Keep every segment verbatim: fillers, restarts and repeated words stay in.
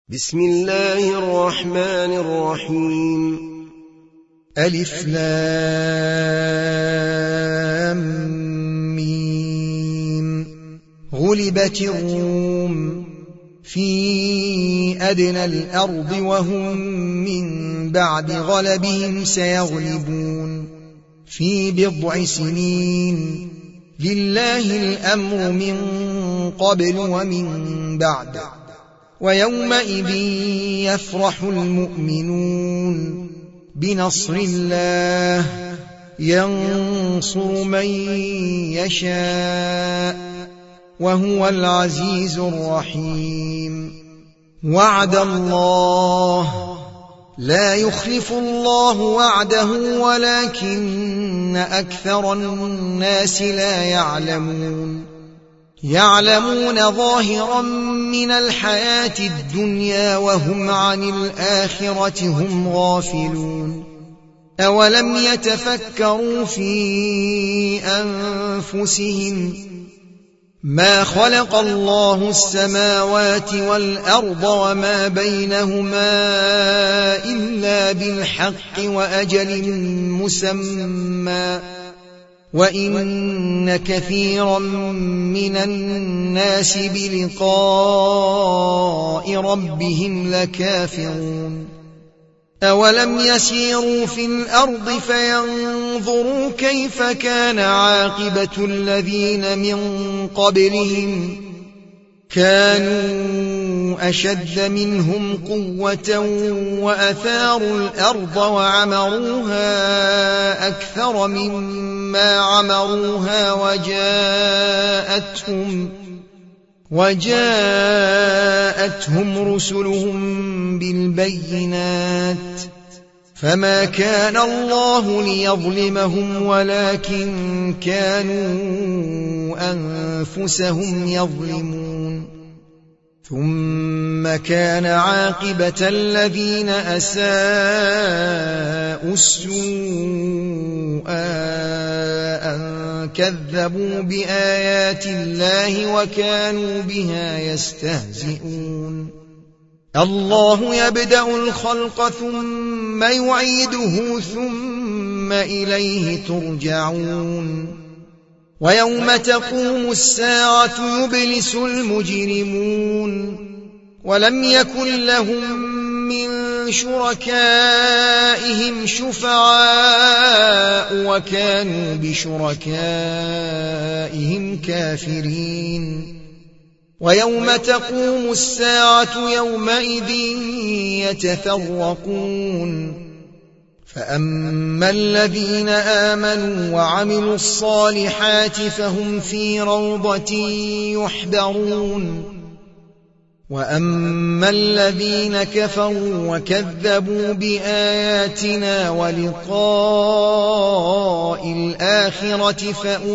بسم الله الرحمن الرحيم. ألف لام ميم. غلبت الروم في أدنى الأرض وهم من بعد غلبهم سيغلبون في بضع سنين. لله الأمر من قبل ومن بعد، ويومئذ يفرح المؤمنون بنصر الله ينصر من يشاء وهو العزيز الرحيم. وعد الله لا يخلف الله وعده ولكن أكثر الناس لا يعلمون. يعلمون ظاهرا من الحياة الدنيا وهم عن الآخرة هم غافلون. أولم يتفكروا في أنفسهم ما خلق الله السماوات والأرض وما بينهما إلا بالحق وأجل مسمى، وإن كثيرا من الناس بلقاء ربهم لكافرون. أولم يسيروا في الأرض فينظروا كيف كان عاقبة الذين من قبلهم؟ كانوا أشد منهم قوة وأثاروا الأرض وعمروها أكثر مما عمروها وجاءتهم وجاءتهم رسلهم بالبينات، فما كان الله ليظلمهم ولكن كانوا أنفسهم يظلمون. ثم كان عاقبة الذين أساءوا السوء أن كذبوا بآيات الله وكانوا بها يستهزئون. الله يبدأ الخلق ثم يعيده ثم إليه ترجعون. ويوم تقوم الساعة يبلس المجرمون ولم يكن لهم من شركائهم شفعاء وكانوا بشركائهم كافرين. ويوم تقوم الساعة يومئذ يتفرقون، فأما الذين آمنوا وعملوا الصالحات فهم في روضة يحبرون، وأما الذين كفروا وكذبوا بآياتنا ولقاء الآخرة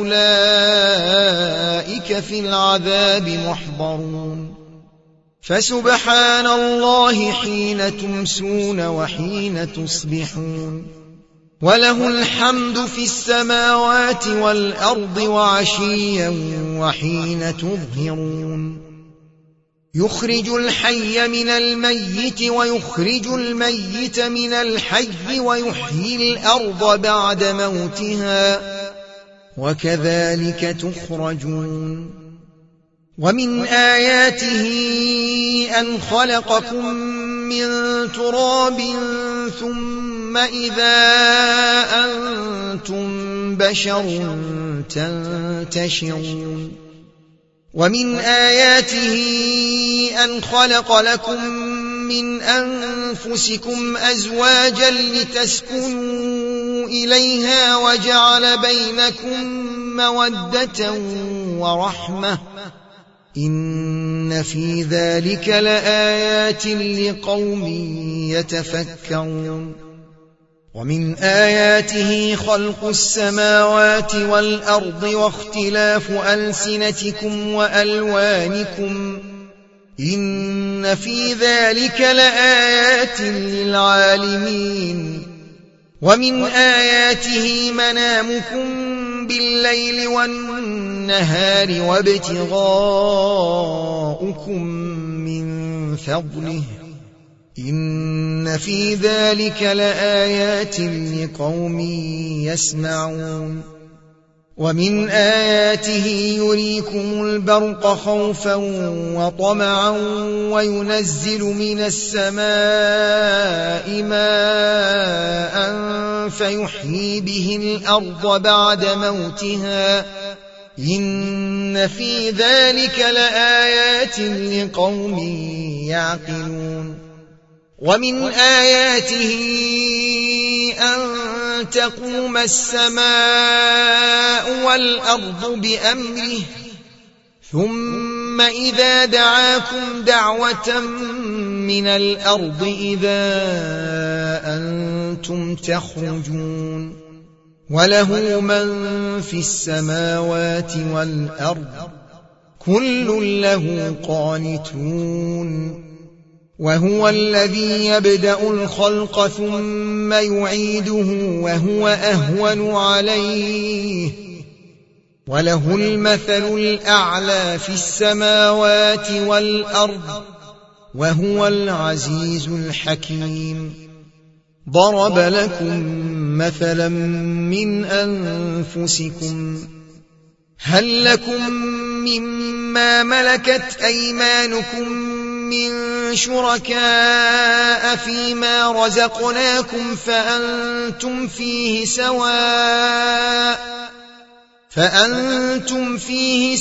فأولئك في العذاب محضرون. فسبحان الله حين تمسون وحين تصبحون، وله الحمد في السماوات والأرض وعشيا وحين تظهرون. يخرج الحي من الميت ويخرج الميت من الحي ويحيي الأرض بعد موتها وكذلك تخرجون. ومن آياته أن خلقكم من تراب ثم إذا أنتم بشر تنتشرون. ومن آياته أن خلق لكم من أنفسكم أزواجا لتسكنوا إليها وجعل بينكم مودة ورحمة، إن في ذلك لآيات لقوم يتفكرون. ومن آياته خلق السماوات والأرض واختلاف ألسنتكم وألوانكم، إن في ذلك لآيات للعالمين. ومن آياته منامكم بالليل والنهار وابتغاؤكم من فضله إن في ذلك لآيات لقوم يسمعون ومن آياته يريكم البرق خوفا وطمعا وينزل من السماء ماء فيحيي به الأرض بعد موتها إن في ذلك لآيات لقوم يعقلون ومن آياته أن تقوم السماء والأرض بأمره ثم إذا دعاكم دعوة من الأرض إذا أنتم تخرجون وله من في السماوات والأرض كل له قانتون وهو الذي يبدأ الخلق ثم يعيده وهو أهون عليه وله المثل الأعلى في السماوات والأرض وهو العزيز الحكيم ضرب لكم مثلا من أنفسكم هل لكم مما ملكت أيمانكم من شركاء فيما رزقناكم فأنتم فيه سواء فأنتم فيه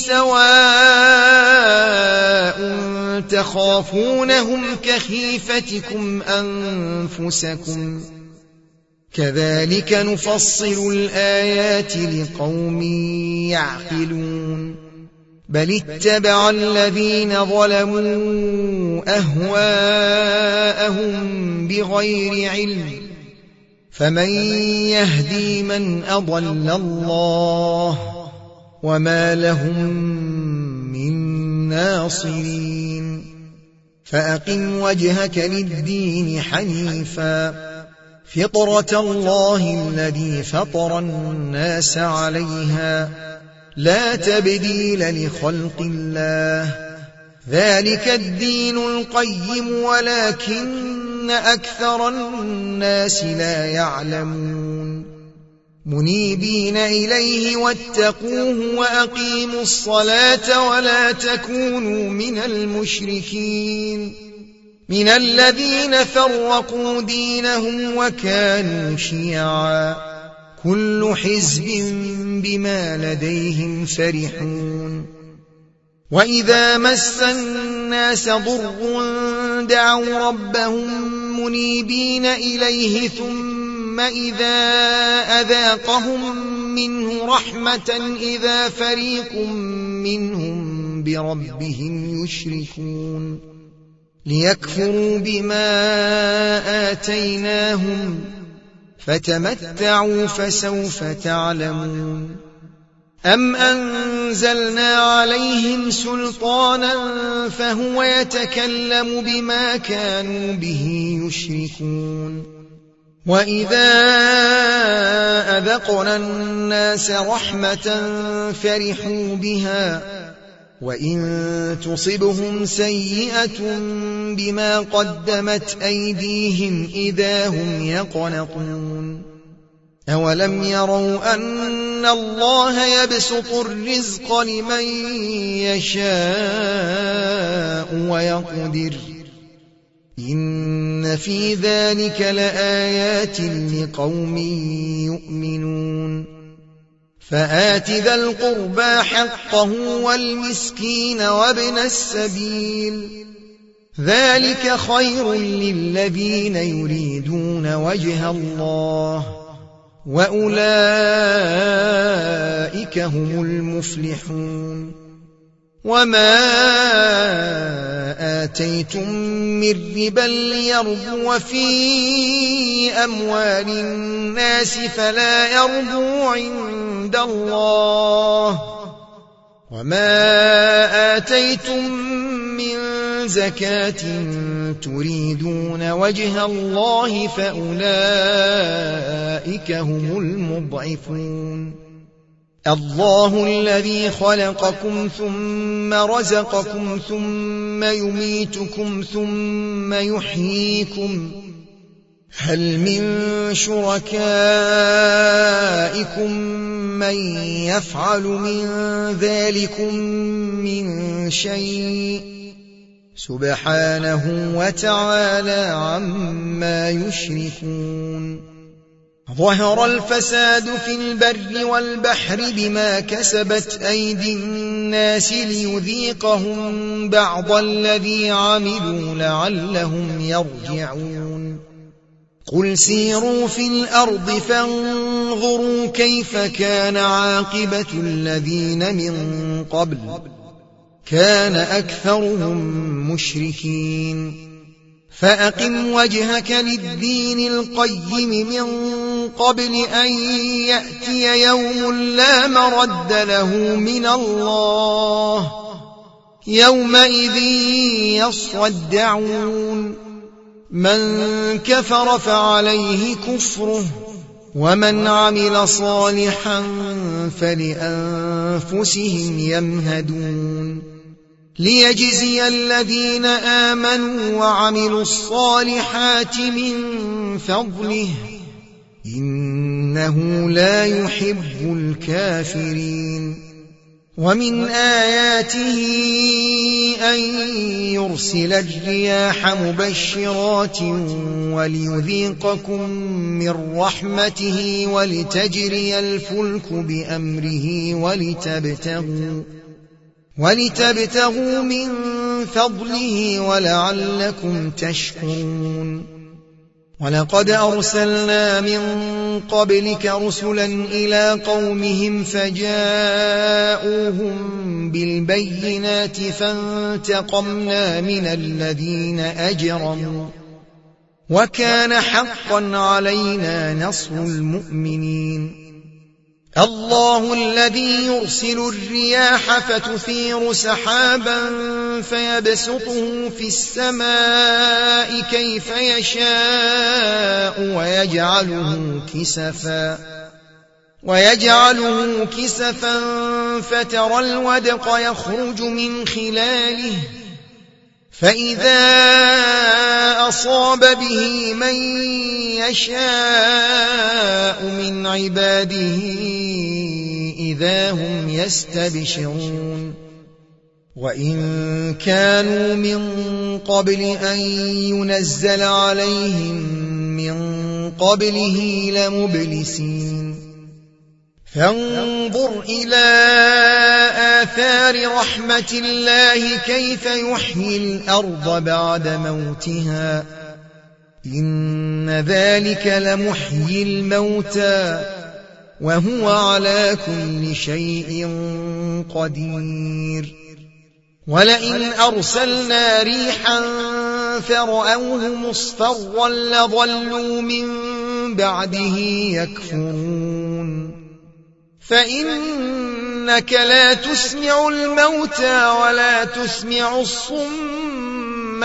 سواء تخافونهم كخيفتكم أنفسكم كذلك نفصل الآيات لقوم يعقلون بل اتبع الذين ظلموا أهواءهم بغير علم فمن يهدي من أضل الله وما لهم من ناصرين فأقم وجهك للدين حنيفا فطرة الله الذي فطر الناس عليها لا تبديل لخلق الله ذلك الدين القيم ولكن أكثر الناس لا يعلمون منيبين إليه واتقوه وأقيموا الصلاة ولا تكونوا من المشركين من الذين فرقوا دينهم وكانوا شيعا كل حزب بما لديهم فرحون وإذا مس الناس ضر دعوا ربهم منيبين إليه ثم إذا أذاقهم منه رحمة إذا فريق منهم بربهم يشركون ليكفروا بما آتيناهم فتمتعوا فسوف تعلمون أم أنزلنا عليهم سلطانا فهو يتكلم بما كانوا به يشركون وإذا أذقنا الناس رحمة فرحوا بها وإن تصبهم سيئة بما قدمت أيديهم إذا هم يقنطون أولم يروا أن الله يبسط الرزق لمن يشاء ويقدر إن في ذلك لآيات لقوم يؤمنون فآت ذا القربى حقه والمسكين وابن السبيل ذلك خير للذين يريدون وجه الله وأولئك هم المفلحون وما آتيتم من ربا ليربو في أموال الناس فلا يربو عند الله وما آتيتم من زكاة تريدون وجه الله فأولئك هم المضعفون الله الذي خلقكم ثم رزقكم ثم ثم يميتكم ثم يحييكم هل من شركائكم من يفعل من ذلكم من شيء سبحانه وتعالى عما يشركون ظهر الفساد في البر والبحر بما كسبت أيدي الناس ليذيقهم بعض الذي عملوا لعلهم يرجعون قل سيروا في الأرض فانظروا كيف كان عاقبة الذين من قبل كان أكثرهم مشركين فأقم وجهك للدين القيم من قبل أن يأتي يوم لا مرد له من الله يومئذ يصدعون من كفر فعليه كفره ومن عمل صالحا فلأنفسهم يمهدون ليجزي الذين آمنوا وعملوا الصالحات من فضله إنه لا يحب الكافرين ومن آياته أن يرسل الرياح مبشرات وليذيقكم من رحمته ولتجري الفلك بأمره ولتبتغوا ولتبتغوا من فضله ولعلكم تشكرون ولقد أرسلنا من قبلك رسلا إلى قومهم فجاءوهم بالبينات فانتقمنا من الذين أجرموا وكان حقا علينا نصر المؤمنين الله الذي يرسل الرياح فتثير سحابا فيبسطه في السماء كيف يشاء ويجعله كسفا ويجعله كسفا فترى الودق يخرج من خلاله فإذا أصاب به من يشاء من عباده إذا هم يستبشرون وإن كانوا من قبل أن ينزل عليهم من قبله لمبلسين فانظر إلى آثار رحمة الله كيف يحيي الأرض بعد موتها إن ذلك لمحيي الموتى وهو على كل شيء قدير ولئن أرسلنا ريحا فرأوه مصفرا لظلوا من بعده يكفرون فإنك لا تسمع الموتى ولا تسمع الصم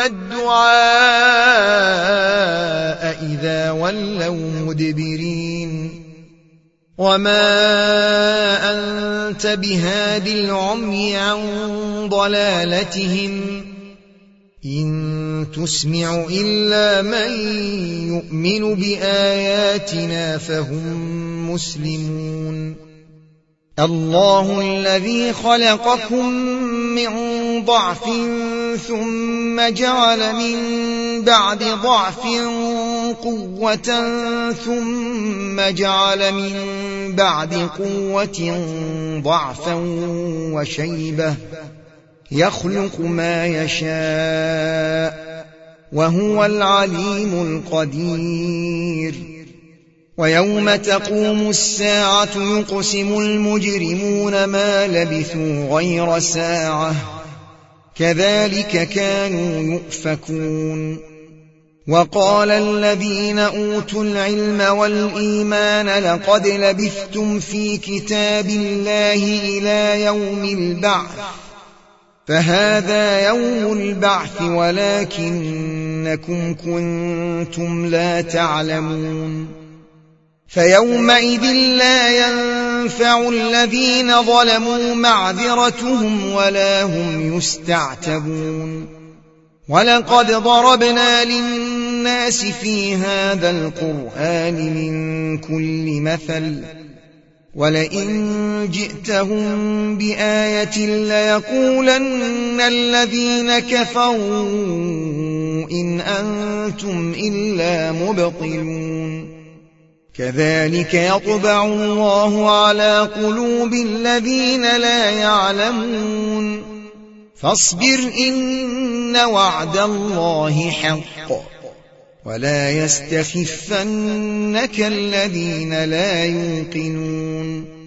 الدعاء إذا ولوا مدبرين وما أنت بهاد العمي عن ضلالتهم إن تسمع إلا من يؤمن بآياتنا فهم مسلمون الله الذي خلقكم من ضعف ثم جعل من بعد ضعف قوة ثم جعل من بعد قوة ضعفا وشيبة يخلق ما يشاء وهو العليم القدير ويوم تقوم الساعة يقسم المجرمون ما لبثوا غير ساعة كذلك كانوا يؤفكون وقال الذين أوتوا العلم والإيمان لقد لبثتم في كتاب الله إلى يوم البعث فهذا يوم البعث ولكنكم كنتم لا تعلمون فيومئذ لا ينفع الذين ظلموا معذرتهم ولا هم يستعتبون ولقد ضربنا للناس في هذا القرآن من كل مثل ولئن جئتهم بآية ليقولن الذين كفروا إن أنتم إلا مبطلون كذلك يطبع الله على قلوب الذين لا يعلمون فاصبر إن وعد الله حق ولا يستخفنك الذين لا يوقنون